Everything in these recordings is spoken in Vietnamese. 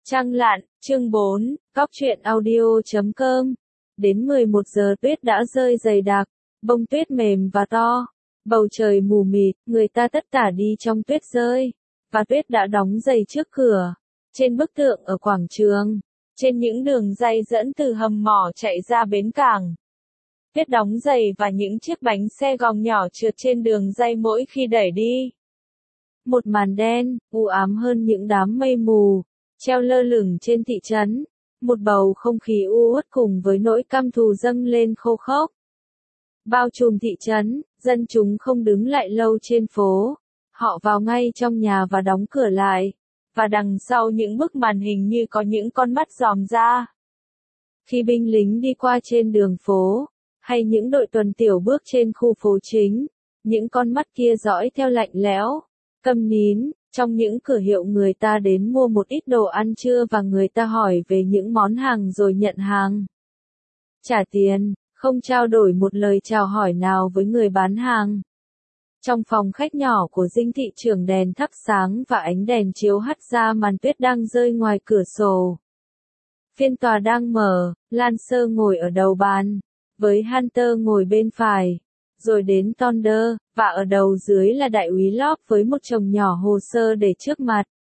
Trăng lặn, chương 4, góc truyện audio.com. Đến 11 giờ tuyết đã rơi dày đặc, bông tuyết mềm và to. Bầu trời mù mịt, người ta tất tả đi trong tuyết rơi. Và tuyết đã đóng dày trước cửa. Trên bức tượng ở quảng trường. Trên những đường ray dẫn từ hầm mỏ chạy ra bến cảng. Tuyết đóng dày và những chiếc bánh xe gòng nhỏ trượt trên đường ray mỗi khi đẩy đi. Một màn đen, u ám hơn những đám mây mù, treo lơ lửng trên thị trấn, một bầu không khí u uất cùng với nỗi căm thù dâng lên khô khốc. Bao trùm thị trấn, dân chúng không đứng lại lâu trên phố, họ vào ngay trong nhà và đóng cửa lại, và đằng sau những bức màn hình như có những con mắt dòm ra. Khi binh lính đi qua trên đường phố, hay những đội tuần tiểu bước trên khu phố chính, những con mắt kia dõi theo lạnh lẽo, câm nín. Trong những cửa hiệu người ta đến mua một ít đồ ăn trưa và người ta hỏi về những món hàng rồi nhận hàng. Trả tiền, không trao đổi một lời chào hỏi nào với người bán hàng. Trong phòng khách nhỏ của dinh thị trưởng đèn thắp sáng và ánh đèn chiếu hắt ra màn tuyết đang rơi ngoài cửa sổ. Phiên tòa đang mở, Lancer ngồi ở đầu bàn, với Hunter ngồi bên phải. Rồi đến Thunder, và ở đầu dưới là đại úy Locke với một chồng nhỏ hồ sơ để trước mặt.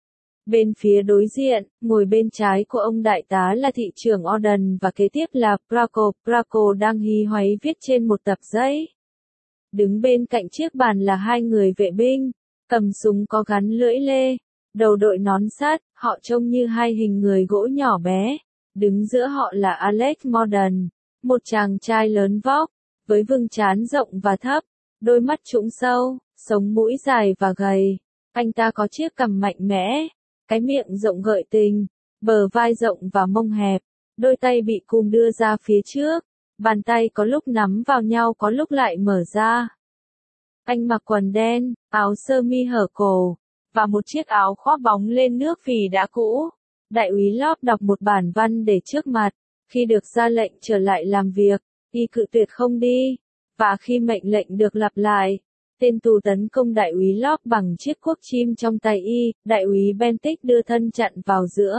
Bên phía đối diện, ngồi bên trái của ông đại tá là thị trưởng Orden và kế tiếp là Braco. Braco đang hí hoáy viết trên một tập giấy. Đứng bên cạnh chiếc bàn là hai người vệ binh, cầm súng có gắn lưỡi lê, đầu đội nón sắt, họ trông như hai hình người gỗ nhỏ bé. Đứng giữa họ là Alex Morden, một chàng trai lớn vóc, với vầng trán rộng và thấp, đôi mắt trũng sâu, sống mũi dài và gầy. Anh ta có chiếc cằm mạnh mẽ, cái miệng rộng gợi tình, bờ vai rộng và mông hẹp, đôi tay bị cùm đưa ra phía trước, bàn tay có lúc nắm vào nhau có lúc lại mở ra. Anh mặc quần đen, áo sơ mi hở cổ, và một chiếc áo khoác bóng lên nước vì đã cũ. Đại úy Locke đọc một bản văn để trước mặt, khi được ra lệnh trở lại làm việc. Y cự tuyệt không đi, và khi mệnh lệnh được lặp lại, tên tù tấn công đại úy Locke bằng chiếc cuốc chim trong tay y, đại úy Bentic đưa thân chặn vào giữa.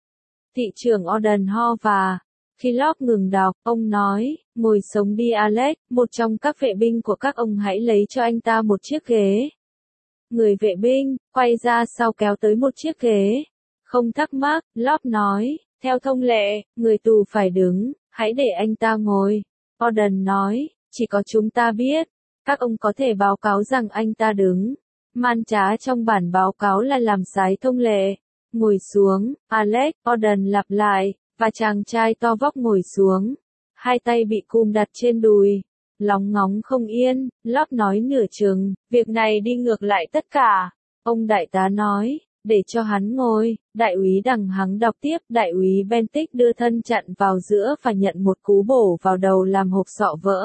Thị trưởng Orden ho và, khi Locke ngừng đọc, ông nói, ngồi sống đi Alex, một trong các vệ binh của các ông hãy lấy cho anh ta một chiếc ghế. Người vệ binh, quay ra sau kéo tới một chiếc ghế. Không thắc mắc, Locke nói, theo thông lệ, người tù phải đứng, hãy để anh ta ngồi. Orden nói, chỉ có chúng ta biết, các ông có thể báo cáo rằng anh ta đứng. Man trá trong bản báo cáo là làm trái thông lệ. Ngồi xuống, Alex, Orden lặp lại, và chàng trai to vóc ngồi xuống. Hai tay bị cùm đặt trên đùi. Lóng ngóng không yên, Locke nói nửa chừng, việc này đi ngược lại tất cả. Ông đại tá nói, để cho hắn ngồi. Đại úy đằng hắng đọc tiếp, đại úy Bentic đưa thân chặn vào giữa và nhận một cú bổ vào đầu làm hộp sọ vỡ.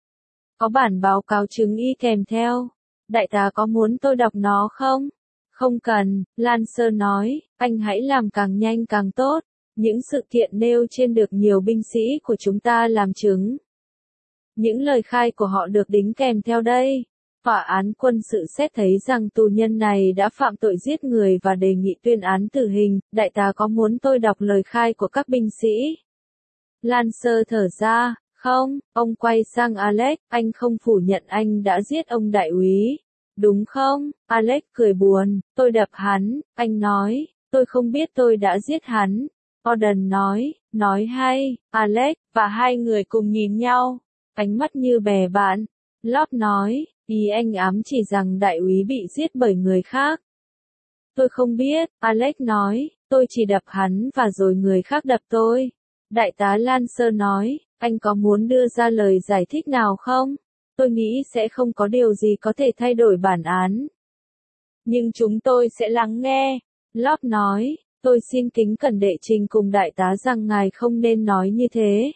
Có bản báo cáo chứng y kèm theo. Đại tá có muốn tôi đọc nó không? Không cần, Lancer nói, anh hãy làm càng nhanh càng tốt. Những sự kiện nêu trên được nhiều binh sĩ của chúng ta làm chứng. Những lời khai của họ được đính kèm theo đây. Tòa án quân sự xét thấy rằng tù nhân này đã phạm tội giết người và đề nghị tuyên án tử hình. Đại tá có muốn tôi đọc lời khai của các binh sĩ? Lancer thở ra, không, ông quay sang Alex, anh không phủ nhận anh đã giết ông đại úy, đúng không? Alex cười buồn, tôi đập hắn, anh nói, tôi không biết tôi đã giết hắn. Orden nói hay, Alex, và hai người cùng nhìn nhau, ánh mắt như bè bạn. Locke nói, ý anh ám chỉ rằng đại úy bị giết bởi người khác. Tôi không biết, Alex nói, tôi chỉ đập hắn và rồi người khác đập tôi. Đại tá Lancer nói, anh có muốn đưa ra lời giải thích nào không? Tôi nghĩ sẽ không có điều gì có thể thay đổi bản án. Nhưng chúng tôi sẽ lắng nghe. Locke nói, tôi xin kính cẩn đệ trình cùng đại tá rằng ngài không nên nói như thế.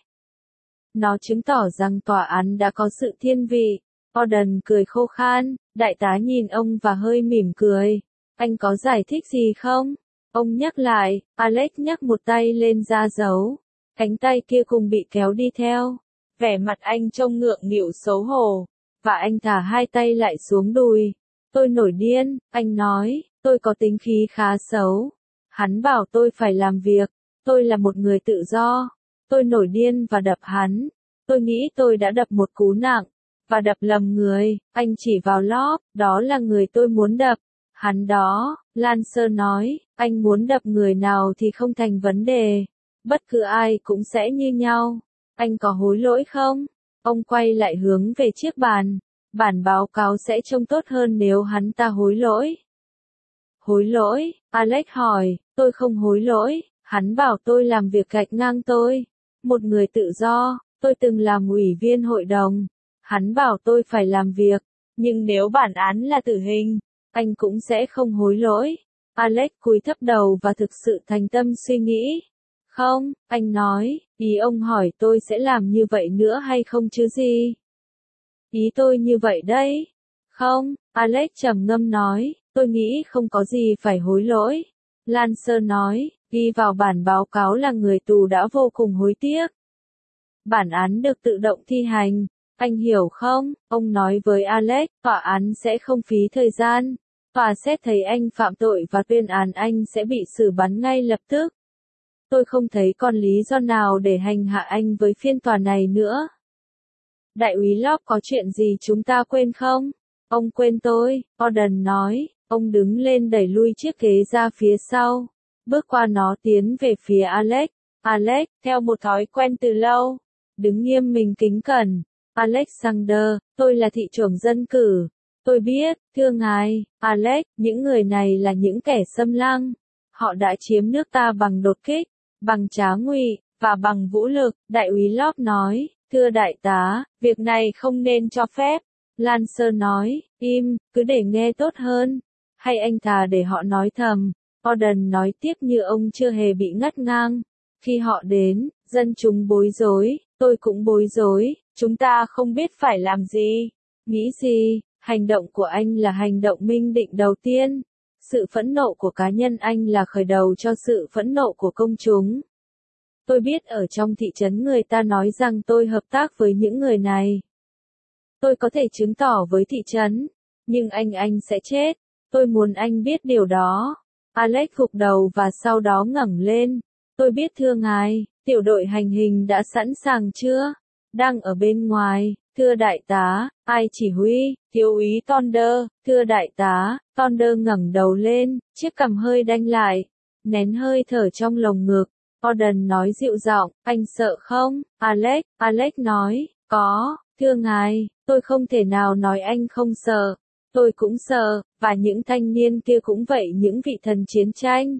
Nó chứng tỏ rằng tòa án đã có sự thiên vị. Orden cười khô khan, đại tá nhìn ông và hơi mỉm cười. Anh có giải thích gì không? Ông nhắc lại, Alex nhắc một tay lên ra dấu. Cánh tay kia cùng bị kéo đi theo. Vẻ mặt anh trông ngượng nghịu xấu hổ. Và anh thả hai tay lại xuống đùi. Tôi nổi điên, anh nói, tôi có tính khí khá xấu. Hắn bảo tôi phải làm việc, tôi là một người tự do. Tôi nổi điên và đập hắn. Tôi nghĩ tôi đã đập một cú nặng, và đập lầm người. Anh chỉ vào Love, đó là người tôi muốn đập. Hắn đó, Lancer nói, anh muốn đập người nào thì không thành vấn đề. Bất cứ ai cũng sẽ như nhau. Anh có hối lỗi không? Ông quay lại hướng về chiếc bàn. Bản báo cáo sẽ trông tốt hơn nếu hắn ta hối lỗi. Hối lỗi? Alex hỏi, tôi không hối lỗi. Hắn bảo tôi làm việc gạch ngang tôi. Một người tự do, tôi từng làm ủy viên hội đồng. Hắn bảo tôi phải làm việc. Nhưng nếu bản án là tử hình, anh cũng sẽ không hối lỗi. Alex cúi thấp đầu và thực sự thành tâm suy nghĩ. Không, anh nói, ý ông hỏi tôi sẽ làm như vậy nữa hay không chứ gì? Ý tôi như vậy đấy. Không, Alex trầm ngâm nói, tôi nghĩ không có gì phải hối lỗi. Lancer nói, ghi vào bản báo cáo là người tù đã vô cùng hối tiếc. Bản án được tự động thi hành. Anh hiểu không? Ông nói với Alex, tòa án sẽ không phí thời gian. Tòa xét thấy anh phạm tội và tuyên án anh sẽ bị xử bắn ngay lập tức. Tôi không thấy còn lý do nào để hành hạ anh với phiên tòa này nữa. Đại úy Locke có chuyện gì chúng ta quên không? Ông quên tôi, Gordon nói. Ông đứng lên đẩy lui chiếc ghế ra phía sau. Bước qua nó tiến về phía Alex. Alex, theo một thói quen từ lâu, đứng nghiêm mình kính cẩn. Alexander, tôi là thị trưởng dân cử. Tôi biết, thưa ngài, Alex, những người này là những kẻ xâm lăng. Họ đã chiếm nước ta bằng đột kích, bằng trá ngụy, và bằng vũ lực. Đại úy Locke nói, thưa đại tá, việc này không nên cho phép. Lancer nói, im, cứ để nghe tốt hơn. Hay anh thà để họ nói thầm. Gordon nói tiếp như ông chưa hề bị ngắt ngang. Khi họ đến, dân chúng bối rối, tôi cũng bối rối, chúng ta không biết phải làm gì. Nghĩ gì, hành động của anh là hành động minh định đầu tiên. Sự phẫn nộ của cá nhân anh là khởi đầu cho sự phẫn nộ của công chúng. Tôi biết ở trong thị trấn người ta nói rằng tôi hợp tác với những người này. Tôi có thể chứng tỏ với thị trấn, nhưng anh sẽ chết. Tôi muốn anh biết điều đó. Alex gục đầu và sau đó ngẩng lên. Tôi biết thưa ngài, tiểu đội hành hình đã sẵn sàng chưa? Đang ở bên ngoài, thưa đại tá, ai chỉ huy? Thiếu úy Thunder, thưa đại tá. Thunder ngẩng đầu lên, chiếc cằm hơi đanh lại, nén hơi thở trong lồng ngực. Gordon nói dịu giọng, anh sợ không? Alex nói, có, thưa ngài, tôi không thể nào nói anh không sợ. Tôi cũng sợ, và những thanh niên kia cũng vậy, những vị thần chiến tranh.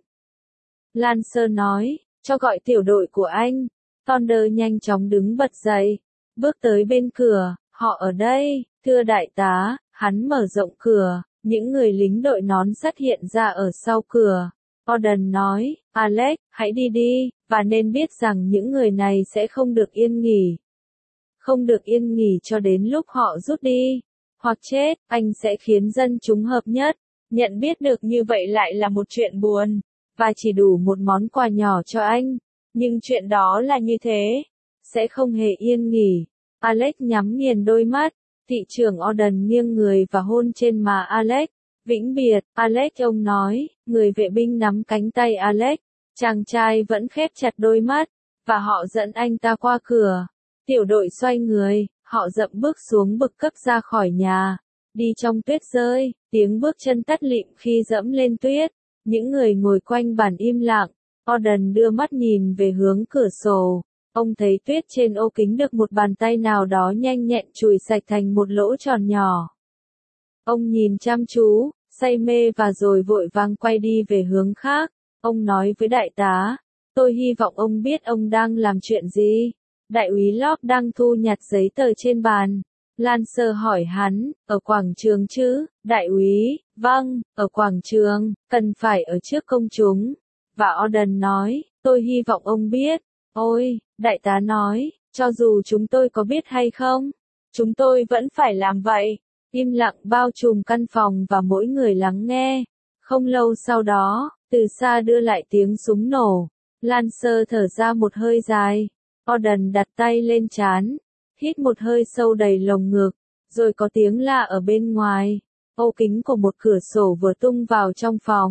Lancer nói, cho gọi tiểu đội của anh. Thunder nhanh chóng đứng bật dậy, bước tới bên cửa, họ ở đây, thưa đại tá. Hắn mở rộng cửa, những người lính đội nón sắt hiện ra ở sau cửa. Gordon nói, Alex, hãy đi đi, và nên biết rằng những người này sẽ không được yên nghỉ. Không được yên nghỉ cho đến lúc họ rút đi, hoặc chết, anh sẽ khiến dân chúng hợp nhất. Nhận biết được như vậy lại là một chuyện buồn, và chỉ đủ một món quà nhỏ cho anh. Nhưng chuyện đó là như thế, sẽ không hề yên nghỉ. Alex nhắm nghiền đôi mắt, thị trưởng Gordon nghiêng người và hôn trên má Alex. Vĩnh biệt, Alex ông nói, người vệ binh nắm cánh tay Alex. Chàng trai vẫn khép chặt đôi mắt, và họ dẫn anh ta qua cửa. Tiểu đội xoay người, họ dậm bước xuống bậc cấp ra khỏi nhà. Đi trong tuyết rơi, tiếng bước chân tắt lịm khi dẫm lên tuyết. Những người ngồi quanh bàn im lặng. Gordon đưa mắt nhìn về hướng cửa sổ. Ông thấy tuyết trên ô kính được một bàn tay nào đó nhanh nhẹn chùi sạch thành một lỗ tròn nhỏ. Ông nhìn chăm chú, say mê và rồi vội vàng quay đi về hướng khác. Ông nói với đại tá, tôi hy vọng ông biết ông đang làm chuyện gì. Đại úy Locke đang thu nhặt giấy tờ trên bàn. Lancer hỏi hắn, ở quảng trường chứ? Đại úy, vâng, ở quảng trường, cần phải ở trước công chúng. Và Gordon nói, tôi hy vọng ông biết. Ôi, đại tá nói, cho dù chúng tôi có biết hay không, chúng tôi vẫn phải làm vậy. Im lặng bao trùm căn phòng và mỗi người lắng nghe. Không lâu sau đó, từ xa đưa lại tiếng súng nổ. Lancer thở ra một hơi dài. Gordon đặt tay lên trán, hít một hơi sâu đầy lồng ngực, rồi có tiếng la ở bên ngoài. Ô kính của một cửa sổ vừa tung vào trong phòng.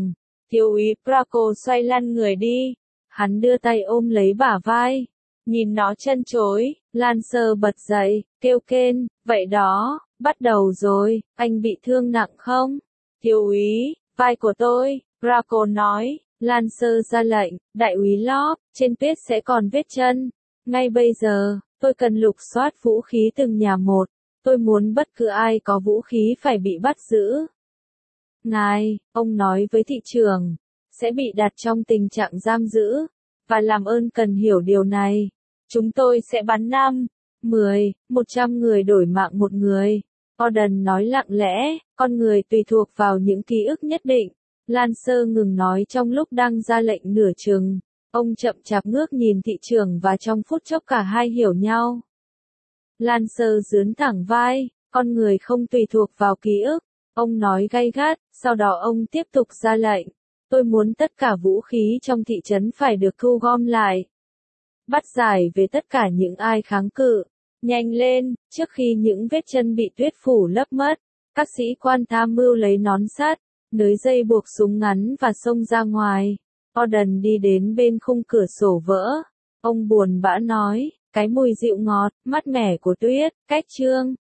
Thiếu úy Braco xoay lăn người đi. Hắn đưa tay ôm lấy bả vai. Nhìn nó chân chối, Lancer bật dậy, kêu kên, vậy đó, bắt đầu rồi, anh bị thương nặng không? Thiếu úy, vai của tôi, Braco nói. Lancer ra lệnh, đại úy Lop, trên vết sẽ còn vết chân. Ngay bây giờ, tôi cần lục soát vũ khí từng nhà một. Tôi muốn bất cứ ai có vũ khí phải bị bắt giữ. Ngài, ông nói với thị trưởng, sẽ bị đặt trong tình trạng giam giữ. Và làm ơn cần hiểu điều này. Chúng tôi sẽ bắn 5, 10, 100 người đổi mạng một người. Gordon nói lặng lẽ, con người tùy thuộc vào những ký ức nhất định. Lancer ngừng nói trong lúc đang ra lệnh nửa chừng. Ông chậm chạp ngước nhìn thị trưởng và trong phút chốc cả hai hiểu nhau. Lancer giương thẳng vai, con người không tùy thuộc vào ký ức. Ông nói gay gắt, sau đó ông tiếp tục ra lệnh. Tôi muốn tất cả vũ khí trong thị trấn phải được thu gom lại. Bắt giải về tất cả những ai kháng cự. Nhanh lên, trước khi những vết chân bị tuyết phủ lấp mất. Các sĩ quan tham mưu lấy nón sắt, nới dây buộc súng ngắn và xông ra ngoài. Gordon đi đến bên khung cửa sổ vỡ. Ông buồn bã nói, cái mùi dịu ngọt, mát mẻ của tuyết, cách chương.